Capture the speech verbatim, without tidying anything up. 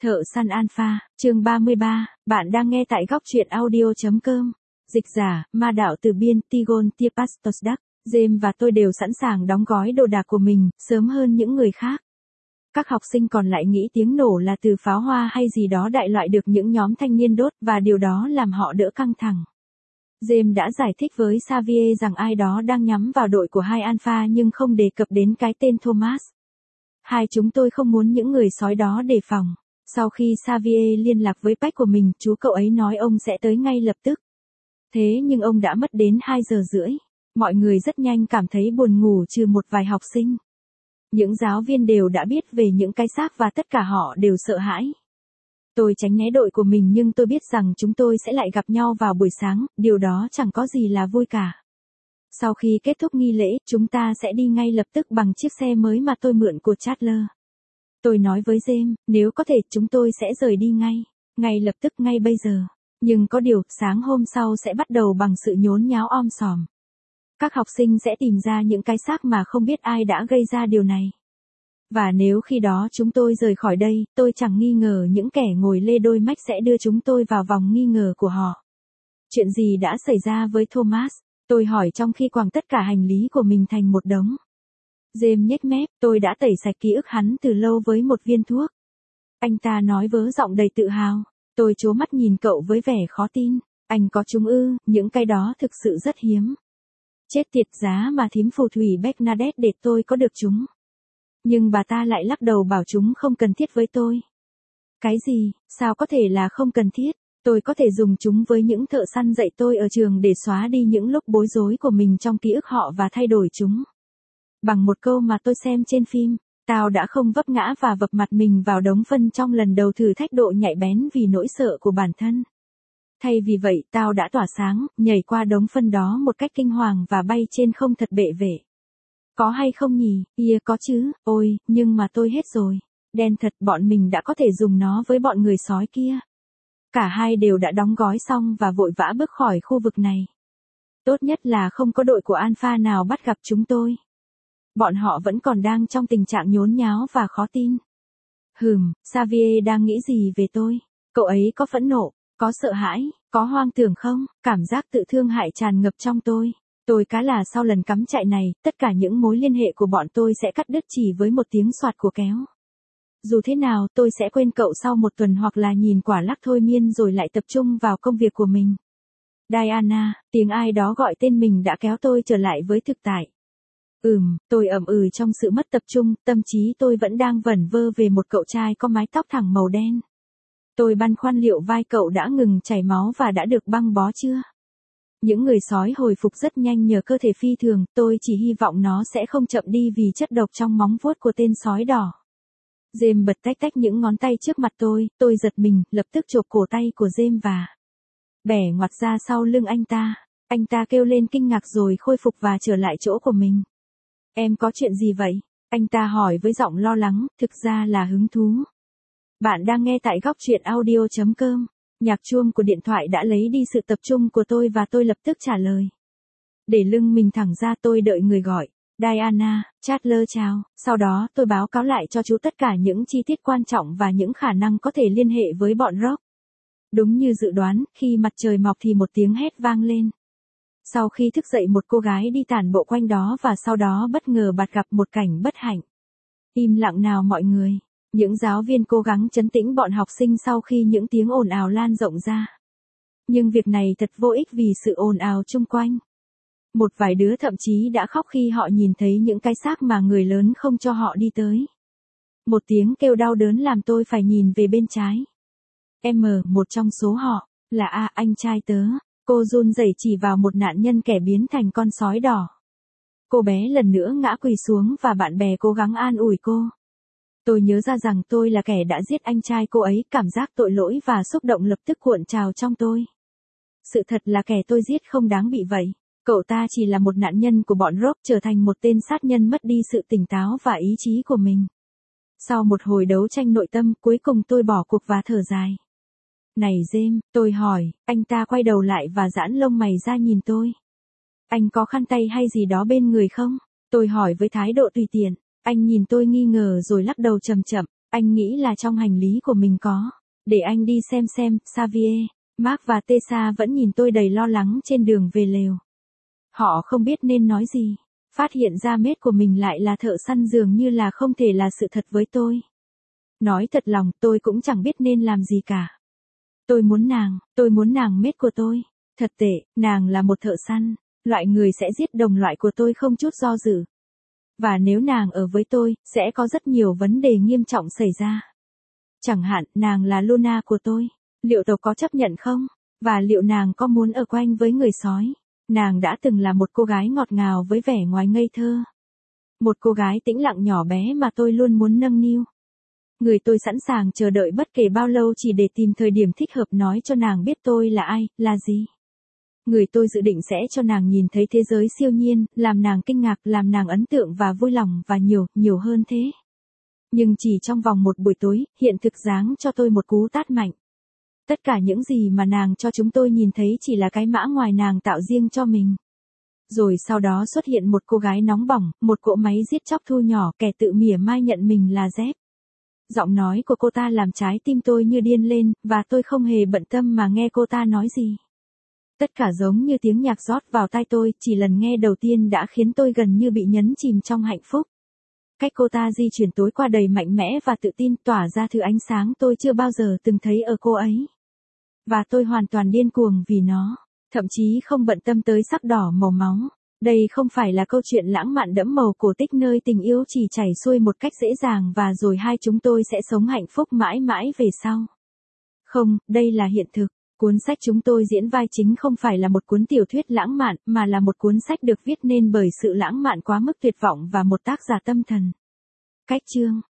Thợ săn Alpha, chương ba mươi ba, bạn đang nghe tại góc truyện audio.com. Dịch giả, ma đạo từ biên, Tigon Tiepastosdak, James và tôi đều sẵn sàng đóng gói đồ đạc của mình, sớm hơn những người khác. Các học sinh còn lại nghĩ tiếng nổ là từ pháo hoa hay gì đó đại loại được những nhóm thanh niên đốt và điều đó làm họ đỡ căng thẳng. James đã giải thích với Xavier rằng ai đó đang nhắm vào đội của hai Alpha nhưng không đề cập đến cái tên Thomas. Hai chúng tôi không muốn những người sói đó đề phòng. Sau khi Xavier liên lạc với Peck của mình, chú cậu ấy nói ông sẽ tới ngay lập tức. Thế nhưng ông đã mất đến hai giờ rưỡi. Mọi người rất nhanh cảm thấy buồn ngủ trừ một vài học sinh. Những giáo viên đều đã biết về những cái xác và tất cả họ đều sợ hãi. Tôi tránh né đội của mình nhưng tôi biết rằng chúng tôi sẽ lại gặp nhau vào buổi sáng, điều đó chẳng có gì là vui cả. Sau khi kết thúc nghi lễ, chúng ta sẽ đi ngay lập tức bằng chiếc xe mới mà tôi mượn của Chandler. Tôi nói với James, nếu có thể chúng tôi sẽ rời đi ngay, ngay lập tức ngay bây giờ. Nhưng có điều, sáng hôm sau sẽ bắt đầu bằng sự nhốn nháo om sòm. Các học sinh sẽ tìm ra những cái xác mà không biết ai đã gây ra điều này. Và nếu khi đó chúng tôi rời khỏi đây, tôi chẳng nghi ngờ những kẻ ngồi lê đôi mách sẽ đưa chúng tôi vào vòng nghi ngờ của họ. Chuyện gì đã xảy ra với Thomas? Tôi hỏi trong khi quàng tất cả hành lý của mình thành một đống. James nhếch mép, tôi đã tẩy sạch ký ức hắn từ lâu với một viên thuốc. Anh ta nói vớ giọng đầy tự hào. Tôi trố mắt nhìn cậu với vẻ khó tin. Anh có chúng ư, những cái đó thực sự rất hiếm. Chết tiệt, giá mà thím phù thủy Bernadette để tôi có được chúng. Nhưng bà ta lại lắc đầu bảo chúng không cần thiết với tôi. Cái gì, sao có thể là không cần thiết? Tôi có thể dùng chúng với những thợ săn dạy tôi ở trường để xóa đi những lúc bối rối của mình trong ký ức họ và thay đổi chúng. Bằng một câu mà tôi xem trên phim, tao đã không vấp ngã và vập mặt mình vào đống phân trong lần đầu thử thách độ nhạy bén vì nỗi sợ của bản thân. Thay vì vậy, tao đã tỏa sáng, nhảy qua đống phân đó một cách kinh hoàng và bay trên không thật bệ vệ. Có hay không nhỉ? Yeah, có chứ, ôi, nhưng mà tôi hết rồi. Đen thật, bọn mình đã có thể dùng nó với bọn người sói kia. Cả hai đều đã đóng gói xong và vội vã bước khỏi khu vực này. Tốt nhất là không có đội của Alpha nào bắt gặp chúng tôi. Bọn họ vẫn còn đang trong tình trạng nhốn nháo và khó tin. Hừm, Xavier đang nghĩ gì về tôi? Cậu ấy có phẫn nộ, có sợ hãi, có hoang tưởng không? Cảm giác tự thương hại tràn ngập trong tôi. Tôi cá là sau lần cắm trại này, tất cả những mối liên hệ của bọn tôi sẽ cắt đứt chỉ với một tiếng soạt của kéo. Dù thế nào, tôi sẽ quên cậu sau một tuần hoặc là nhìn quả lắc thôi miên rồi lại tập trung vào công việc của mình. Diana, tiếng ai đó gọi tên mình đã kéo tôi trở lại với thực tại. Ừm, tôi ậm ừ trong sự mất tập trung, tâm trí tôi vẫn đang vẩn vơ về một cậu trai có mái tóc thẳng màu đen. Tôi băn khoăn liệu vai cậu đã ngừng chảy máu và đã được băng bó chưa? Những người sói hồi phục rất nhanh nhờ cơ thể phi thường, tôi chỉ hy vọng nó sẽ không chậm đi vì chất độc trong móng vuốt của tên sói đỏ. James bật tách tách những ngón tay trước mặt tôi, tôi giật mình, lập tức chộp cổ tay của James và bẻ ngoặt ra sau lưng anh ta. Anh ta kêu lên kinh ngạc rồi khôi phục và trở lại chỗ của mình. Em có chuyện gì vậy? Anh ta hỏi với giọng lo lắng, thực ra là hứng thú. Bạn đang nghe tại góc truyện audio.com. Nhạc chuông của điện thoại đã lấy đi sự tập trung của tôi và tôi lập tức trả lời. Để lưng mình thẳng ra tôi đợi người gọi. Diana, Chandler chào. Sau đó tôi báo cáo lại cho chú tất cả những chi tiết quan trọng và những khả năng có thể liên hệ với bọn Rock. Đúng như dự đoán, khi mặt trời mọc thì một tiếng hét vang lên. Sau khi thức dậy một cô gái đi tản bộ quanh đó và sau đó bất ngờ bạt gặp một cảnh bất hạnh. Im lặng nào mọi người. Những giáo viên cố gắng trấn tĩnh bọn học sinh sau khi những tiếng ồn ào lan rộng ra. Nhưng việc này thật vô ích vì sự ồn ào chung quanh. Một vài đứa thậm chí đã khóc khi họ nhìn thấy những cái xác mà người lớn không cho họ đi tới. Một tiếng kêu đau đớn làm tôi phải nhìn về bên trái. M, một trong số họ, là A, anh trai tớ. Cô run rẩy chỉ vào một nạn nhân kẻ biến thành con sói đỏ. Cô bé lần nữa ngã quỳ xuống và bạn bè cố gắng an ủi cô. Tôi nhớ ra rằng tôi là kẻ đã giết anh trai cô ấy, cảm giác tội lỗi và xúc động lập tức cuộn trào trong tôi. Sự thật là kẻ tôi giết không đáng bị vậy. Cậu ta chỉ là một nạn nhân của bọn Rock trở thành một tên sát nhân mất đi sự tỉnh táo và ý chí của mình. Sau một hồi đấu tranh nội tâm, cuối cùng tôi bỏ cuộc và thở dài. Này James, tôi hỏi, anh ta quay đầu lại và giãn lông mày ra nhìn tôi. Anh có khăn tay hay gì đó bên người không? Tôi hỏi với thái độ tùy tiện. Anh nhìn tôi nghi ngờ rồi lắc đầu chậm chậm. Anh nghĩ là trong hành lý của mình có. Để anh đi xem xem. Xavier, Mark và Tessa vẫn nhìn tôi đầy lo lắng trên đường về lều. Họ không biết nên nói gì. Phát hiện ra mate của mình lại là thợ săn dường như là không thể là sự thật với tôi. Nói thật lòng, tôi cũng chẳng biết nên làm gì cả. Tôi muốn nàng, tôi muốn nàng mate của tôi. Thật tệ, nàng là một thợ săn, loại người sẽ giết đồng loại của tôi không chút do dự. Và nếu nàng ở với tôi, sẽ có rất nhiều vấn đề nghiêm trọng xảy ra. Chẳng hạn, nàng là Luna của tôi. Liệu tộc có chấp nhận không? Và liệu nàng có muốn ở quanh với người sói? Nàng đã từng là một cô gái ngọt ngào với vẻ ngoài ngây thơ. Một cô gái tĩnh lặng nhỏ bé mà tôi luôn muốn nâng niu. Người tôi sẵn sàng chờ đợi bất kể bao lâu chỉ để tìm thời điểm thích hợp nói cho nàng biết tôi là ai, là gì. Người tôi dự định sẽ cho nàng nhìn thấy thế giới siêu nhiên, làm nàng kinh ngạc, làm nàng ấn tượng và vui lòng và nhiều, nhiều hơn thế. Nhưng chỉ trong vòng một buổi tối, hiện thực giáng cho tôi một cú tát mạnh. Tất cả những gì mà nàng cho chúng tôi nhìn thấy chỉ là cái mã ngoài nàng tạo riêng cho mình. Rồi sau đó xuất hiện một cô gái nóng bỏng, một cỗ máy giết chóc thu nhỏ, kẻ tự mỉa mai nhận mình là dép. Giọng nói của cô ta làm trái tim tôi như điên lên, và tôi không hề bận tâm mà nghe cô ta nói gì. Tất cả giống như tiếng nhạc rót vào tai tôi, chỉ lần nghe đầu tiên đã khiến tôi gần như bị nhấn chìm trong hạnh phúc. Cách cô ta di chuyển tối qua đầy mạnh mẽ và tự tin, tỏa ra thứ ánh sáng tôi chưa bao giờ từng thấy ở cô ấy. Và tôi hoàn toàn điên cuồng vì nó, thậm chí không bận tâm tới sắc đỏ màu máu. Đây không phải là câu chuyện lãng mạn đẫm màu cổ tích nơi tình yêu chỉ chảy xuôi một cách dễ dàng và rồi hai chúng tôi sẽ sống hạnh phúc mãi mãi về sau. Không, đây là hiện thực. Cuốn sách chúng tôi diễn vai chính không phải là một cuốn tiểu thuyết lãng mạn, mà là một cuốn sách được viết nên bởi sự lãng mạn quá mức tuyệt vọng và một tác giả tâm thần. Cách chương